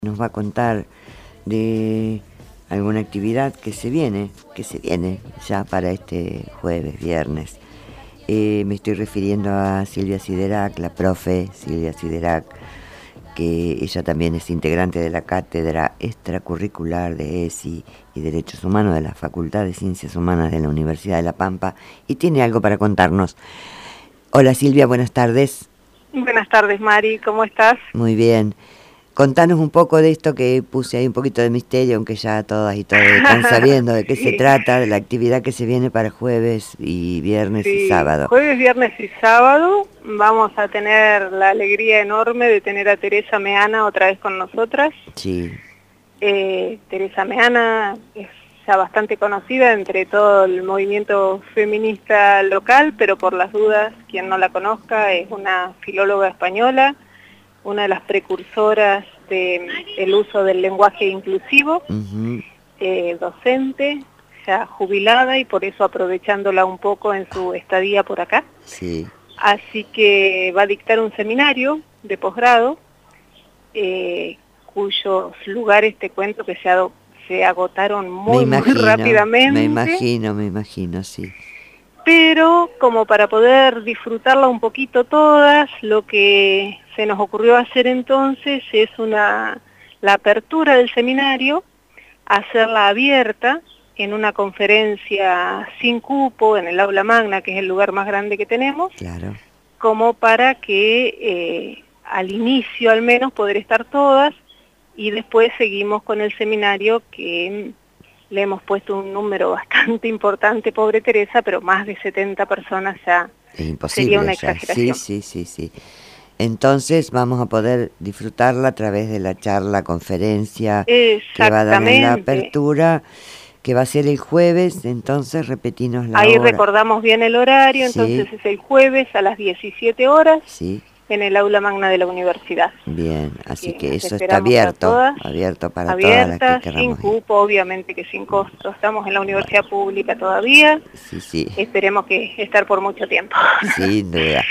Nos va a contar de alguna actividad que se viene ya para este jueves, viernes. Me estoy refiriendo a Silvia Siderac, la profe Silvia Siderac, que ella también es integrante de la cátedra extracurricular de ESI y Derechos Humanos de la Facultad de Ciencias Humanas de la Universidad de La Pampa, y tiene algo para contarnos. Hola Silvia, buenas tardes. Buenas tardes, Mari, ¿cómo estás? Muy bien. Contanos un poco de esto que puse ahí un poquito de misterio, aunque ya todas y todos están sabiendo de qué se trata, de la actividad que se viene para jueves y viernes y sábado. Jueves, viernes y sábado vamos a tener la alegría enorme de tener a Teresa Meana otra vez con nosotras. Sí. Teresa Meana es ya bastante conocida entre todo el movimiento feminista local, pero por las dudas, quien no la conozca, es una filóloga española, una de las precursoras del uso del lenguaje inclusivo, docente, ya jubilada y por eso aprovechándola un poco en su estadía por acá. Sí. Así que va a dictar un seminario de posgrado, cuyos lugares, te cuento, que se agotaron muy rápidamente. Me imagino, sí. Pero como para poder disfrutarla un poquito todas, lo que se nos ocurrió hacer entonces es la apertura del seminario, hacerla abierta en una conferencia sin cupo en el aula magna, que es el lugar más grande que tenemos, Claro. como para que al inicio al menos poder estar todas, y después seguimos con el seminario que le hemos puesto un número bastante importante, pobre Teresa, pero más de 70 personas ya Es imposible, sería una ya. exageración. Sí. Entonces vamos a poder disfrutarla a través de la charla, conferencia que va a dar en la apertura, que va a ser el jueves. Entonces repetimos la hora. Ahí recordamos bien el horario, entonces es el jueves a las 17 horas. Sí. En el aula magna de la universidad. Bien, así que eso está abierto para todas las que queramos sin cupo, obviamente que sin costo. Estamos en la universidad pública todavía. Sí. Esperemos que estar por mucho tiempo. Sin duda.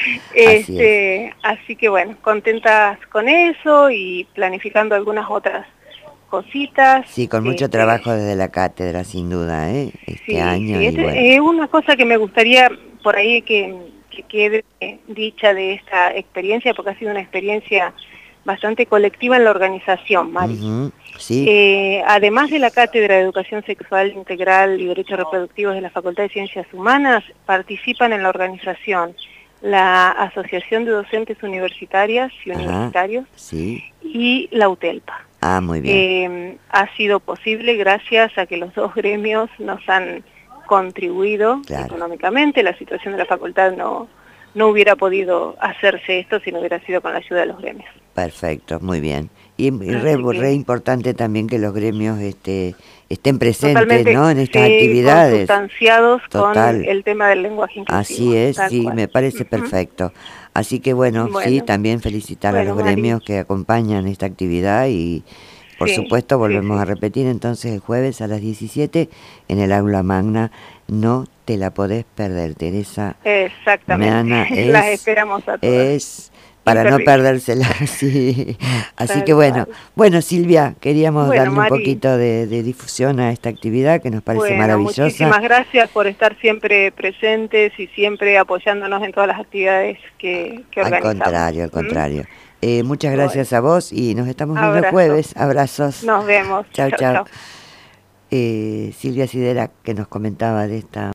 Así que bueno, contentas con eso y planificando algunas otras cositas. Sí, con mucho trabajo desde la cátedra, sin duda, este año. Sí, es una cosa que me gustaría por ahí que quede dicha de esta experiencia, porque ha sido una experiencia bastante colectiva en la organización, Mari. Sí. Además de la Cátedra de Educación Sexual Integral y Derechos Reproductivos de la Facultad de Ciencias Humanas, participan en la organización la Asociación de Docentes Universitarias y Universitarios y la UTELPA. Ah, muy bien. Ha sido posible gracias a que los dos gremios nos han contribuido económicamente. La situación de la facultad no hubiera podido hacerse esto si no hubiera sido con la ayuda de los gremios. Perfecto, muy bien. Y re importante también que los gremios estén presentes, ¿no?, en estas actividades. Consustanciados con el tema del lenguaje inclusivo. Así es, sí, me parece perfecto. Así que bueno, sí, también felicitar a los gremios que acompañan esta actividad y por supuesto volvemos a repetir entonces el jueves a las 17 en el aula magna. No te la podés perder, Teresa. Exactamente, las esperamos a todas. Es para no perdérsela, sí. Así que bueno, Silvia, queríamos darle un poquito de difusión a esta actividad que nos parece maravillosa. Muchísimas gracias por estar siempre presentes y siempre apoyándonos en todas las actividades que organizamos. Al contrario. Muchas gracias a vos y nos estamos viendo el jueves. Abrazos. Nos vemos. Chao. Silvia Siderac, que nos comentaba de esta